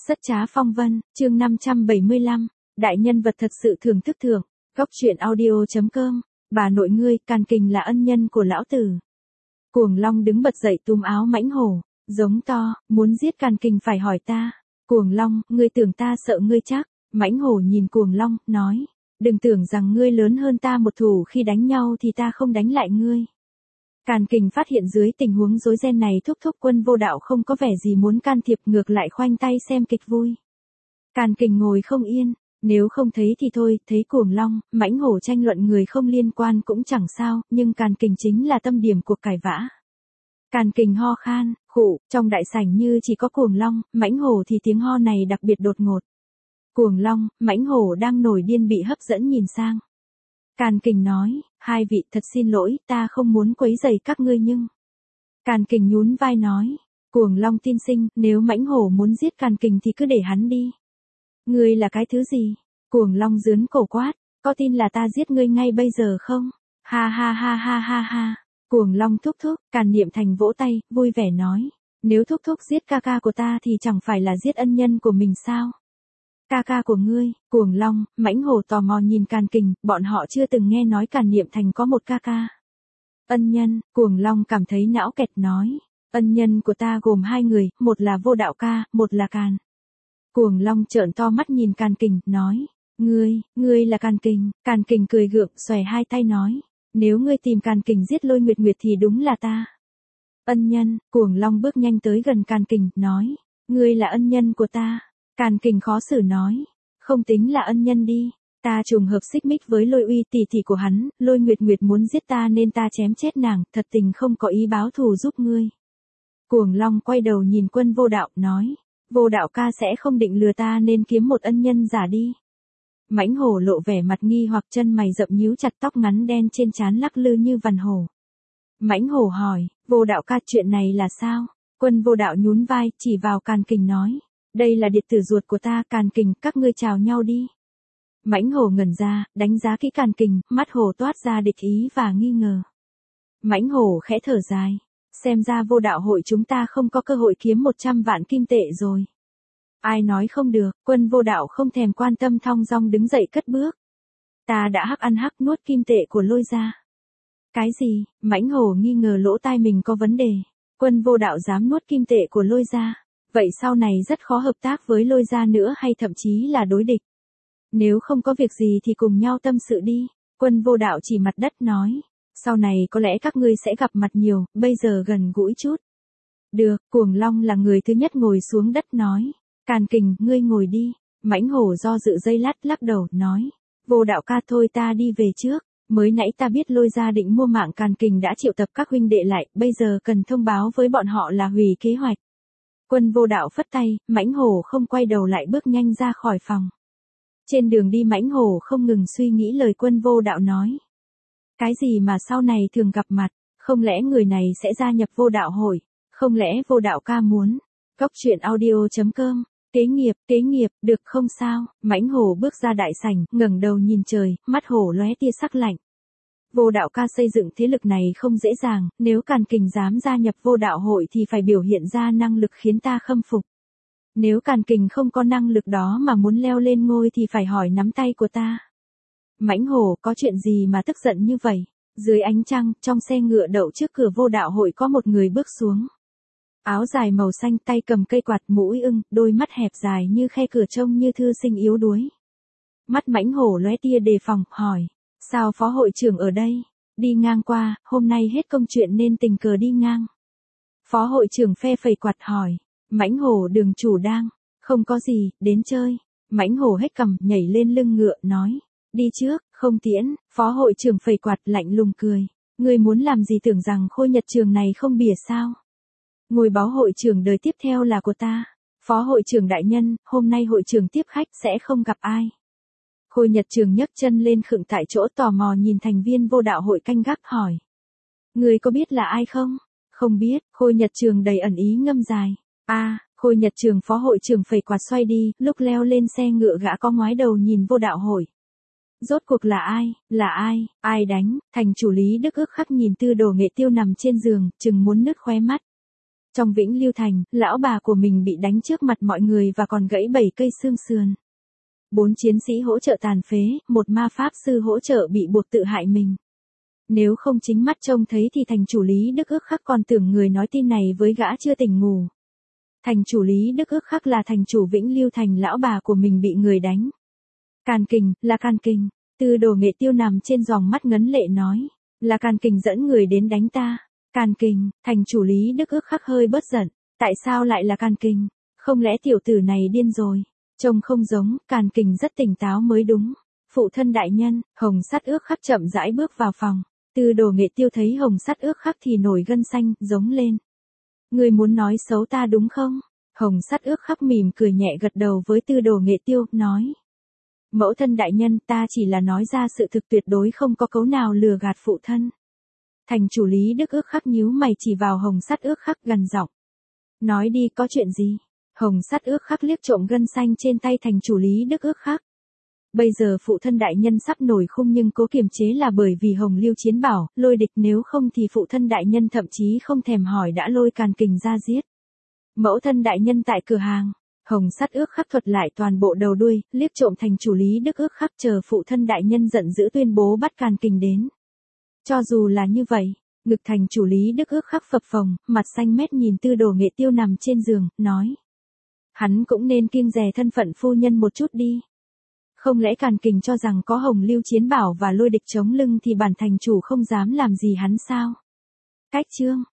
Rất trá phong vân, chương 575, đại nhân vật thật sự thưởng thức thưởng, góc truyện audio.com, bà nội ngươi, Càn Kình là ân nhân của lão tử. Cuồng Long đứng bật dậy túm áo mãnh hổ, giống to, muốn giết Càn Kình phải hỏi ta. Cuồng Long, ngươi tưởng ta sợ ngươi chắc? Mãnh hổ nhìn Cuồng Long, nói, đừng tưởng rằng ngươi lớn hơn ta một thủ, khi đánh nhau thì ta không đánh lại ngươi. Càn Kình phát hiện dưới tình huống rối ren này thúc Quân Vô Đạo không có vẻ gì muốn can thiệp, ngược lại khoanh tay xem kịch vui. Càn Kình ngồi không yên, nếu không thấy thì thôi, thấy Cuồng Long, mãnh hổ tranh luận người không liên quan cũng chẳng sao, nhưng Càn Kình chính là tâm điểm cuộc cãi vã. Càn Kình ho khan, khụ, trong đại sảnh như chỉ có Cuồng Long, mãnh hổ thì tiếng ho này đặc biệt đột ngột. Cuồng Long, mãnh hổ đang nổi điên bị hấp dẫn nhìn sang. Càn Kình nói, hai vị thật xin lỗi, ta không muốn quấy rầy các ngươi nhưng... Càn Kình nhún vai nói, Cuồng Long tiên sinh, nếu mãnh hổ muốn giết Càn Kình thì cứ để hắn đi. Ngươi là cái thứ gì? Cuồng Long giớn cổ quát, có tin là ta giết ngươi ngay bây giờ không? Ha ha ha ha ha ha. Cuồng Long thúc, Càn Niệm Thành vỗ tay, vui vẻ nói, nếu thúc giết ca ca của ta thì chẳng phải là giết ân nhân của mình sao? Ca ca của ngươi? Cuồng Long, mãnh hổ tò mò nhìn Càn Kình, bọn họ chưa từng nghe nói Càn Niệm Thành có một ca ca. Ân nhân? Cuồng Long cảm thấy não kẹt nói, ân nhân của ta gồm hai người, một là Vô Đạo ca, một là Càn. Cuồng Long trợn to mắt nhìn Càn Kình, nói, ngươi là Càn Kình. Càn Kình cười gượng, xòe hai tay nói, nếu ngươi tìm Càn Kình giết Lôi Nguyệt Nguyệt thì đúng là ta. Ân nhân? Cuồng Long bước nhanh tới gần Càn Kình, nói, ngươi là ân nhân của ta. Càn Kình khó xử nói, không tính là ân nhân đi, ta trùng hợp xích mích với Lôi Uy tỷ tỷ của hắn, Lôi Nguyệt Nguyệt muốn giết ta nên ta chém chết nàng, thật tình không có ý báo thù giúp ngươi. Cuồng Long quay đầu nhìn Quân Vô Đạo, nói, Vô Đạo ca sẽ không định lừa ta nên kiếm một ân nhân giả đi. Mãnh hổ lộ vẻ mặt nghi hoặc, chân mày rậm nhíu chặt, tóc ngắn đen trên trán lắc lư như vằn hổ. Mãnh hổ hỏi, Vô Đạo ca, chuyện này là sao? Quân Vô Đạo nhún vai, chỉ vào Càn Kình nói, đây là điệt tử ruột của ta, Càn Kình, các ngươi chào nhau đi. Mãnh hổ ngẩn ra, đánh giá kỹ Càn Kình, mắt hổ toát ra địch ý và nghi ngờ. Mãnh hổ khẽ thở dài, xem ra Vô Đạo hội chúng ta không có cơ hội kiếm 100 vạn kim tệ rồi. Ai nói không được? Quân Vô Đạo không thèm quan tâm, thong dong đứng dậy cất bước. Ta đã hắc ăn hắc nuốt kim tệ của Lôi gia. Cái gì? Mãnh hổ nghi ngờ lỗ tai mình có vấn đề. Quân Vô Đạo dám nuốt kim tệ của Lôi gia, vậy sau này rất khó hợp tác với Lôi gia nữa, hay thậm chí là đối địch. Nếu không có việc gì thì cùng nhau tâm sự đi. Quân Vô Đạo chỉ mặt đất nói, sau này có lẽ các ngươi sẽ gặp mặt nhiều, bây giờ gần gũi chút. Được. Cuồng Long là người thứ nhất ngồi xuống đất nói, Càn Kình, ngươi ngồi đi. Mãnh hổ do dự giây lát, lắc đầu, nói, Vô Đạo ca, thôi ta đi về trước. Mới nãy ta biết Lôi gia định mua mạng Càn Kình đã triệu tập các huynh đệ lại, bây giờ cần thông báo với bọn họ là hủy kế hoạch. Quân Vô Đạo phất tay, mãnh hổ không quay đầu lại bước nhanh ra khỏi phòng. Trên đường đi mãnh hổ không ngừng suy nghĩ lời Quân Vô Đạo nói. Cái gì mà sau này thường gặp mặt, không lẽ người này sẽ gia nhập Vô Đạo hội, không lẽ Vô Đạo ca muốn. Góc truyện audio.com, kế nghiệp, được không sao? Mãnh hổ bước ra đại sảnh, ngẩng đầu nhìn trời, mắt hổ lóe tia sắc lạnh. Vô Đạo ca xây dựng thế lực này không dễ dàng, nếu Càn Kình dám gia nhập Vô Đạo hội thì phải biểu hiện ra năng lực khiến ta khâm phục. Nếu Càn Kình không có năng lực đó mà muốn leo lên ngôi thì phải hỏi nắm tay của ta. Mãnh hổ, có chuyện gì mà tức giận như vậy? Dưới ánh trăng, trong xe ngựa đậu trước cửa Vô Đạo hội có một người bước xuống. Áo dài màu xanh, tay cầm cây quạt, mũi ưng, đôi mắt hẹp dài như khe cửa, trông như thư sinh yếu đuối. Mắt mãnh hổ lóe tia đề phòng, hỏi, sao phó hội trưởng ở đây? Đi ngang qua, hôm nay hết công chuyện nên tình cờ đi ngang. Phó hội trưởng phe phẩy quạt hỏi, mãnh hổ, đường chủ đang, không có gì, đến chơi. Mãnh hổ hét cằm, nhảy lên lưng ngựa, nói, đi trước, không tiễn. Phó hội trưởng phẩy quạt, lạnh lùng cười, ngươi muốn làm gì, tưởng rằng Khôi Nhật trường này không bỉa sao? Ngôi báo hội trưởng đời tiếp theo là của ta. Phó hội trưởng đại nhân, hôm nay hội trưởng tiếp khách sẽ không gặp ai. Khôi Nhật trường nhấc chân lên khựng tại chỗ, tò mò nhìn thành viên Vô Đạo hội canh gác, hỏi, người có biết là ai không? Không biết. Khôi Nhật trường đầy ẩn ý ngâm dài. Khôi Nhật trường. Phó hội trưởng phẩy quạt xoay đi, lúc leo lên xe ngựa gã có ngoái đầu nhìn Vô Đạo hội. Rốt cuộc là ai? Ai đánh? Thành chủ Lý Đức ức khắc nhìn Tư Đồ Nghệ Tiêu nằm trên giường, chừng muốn nứt khóe mắt. Trong Vĩnh Lưu Thành, lão bà của mình bị đánh trước mặt mọi người và còn gãy 7 cây xương sườn. 4 chiến sĩ hỗ trợ tàn phế, một ma pháp sư hỗ trợ bị buộc tự hại mình. Nếu không chính mắt trông thấy thì thành chủ Lý Đức ức khắc còn tưởng người nói tin này với gã chưa tỉnh ngủ. Thành chủ Lý Đức ức khắc là thành chủ Vĩnh Lưu Thành, lão bà của mình bị người đánh. Càn Kình, là Càn Kình. Tư Đồ Nghệ Tiêu nằm trên giòng mắt ngấn lệ nói. Là Càn Kình dẫn người đến đánh ta. Càn Kình, thành chủ Lý Đức ức khắc hơi bớt giận. Tại sao lại là Càn Kình? Không lẽ tiểu tử này điên rồi? Trông không giống, Càn Kình rất tỉnh táo mới đúng. Phụ thân đại nhân, Hồng Sắt ước khắc chậm rãi bước vào phòng. Tư Đồ Nghệ Tiêu thấy Hồng Sắt ước khắc thì nổi gân xanh, giống lên. Ngươi muốn nói xấu ta đúng không? Hồng Sắt ước khắc mỉm cười nhẹ gật đầu với Tư Đồ Nghệ Tiêu, nói. Mẫu thân đại nhân, ta chỉ là nói ra sự thực, tuyệt đối không có cấu nào lừa gạt phụ thân. Thành chủ Lý Đức ước khắc nhíu mày chỉ vào Hồng Sắt ước khắc gần giọng. Nói đi, có chuyện gì? Hồng Sắt ước khắc liếc trộm gân xanh trên tay thành chủ Lý Đức ước khắc. Bây giờ phụ thân đại nhân sắp nổi khung nhưng cố kiềm chế là bởi vì Hồng Lưu Chiến bảo, lôi địch, nếu không thì phụ thân đại nhân thậm chí không thèm hỏi đã lôi Càn Kình ra giết. Mẫu thân đại nhân tại cửa hàng. Hồng Sắt ước khắc thuật lại toàn bộ đầu đuôi, liếc trộm thành chủ Lý Đức ước khắc, chờ phụ thân đại nhân giận dữ tuyên bố bắt Càn Kình đến. Cho dù là như vậy, ngực thành chủ Lý Đức ước khắc phập phồng, mặt xanh mét nhìn Tư Đồ Nghệ Tiêu nằm trên giường, nói. Hắn cũng nên kiêng dè thân phận phu nhân một chút đi. Không lẽ Càn Kình cho rằng có Hồng Lưu Chiến bảo và lôi địch chống lưng thì bản thành chủ không dám làm gì hắn sao? Cách chương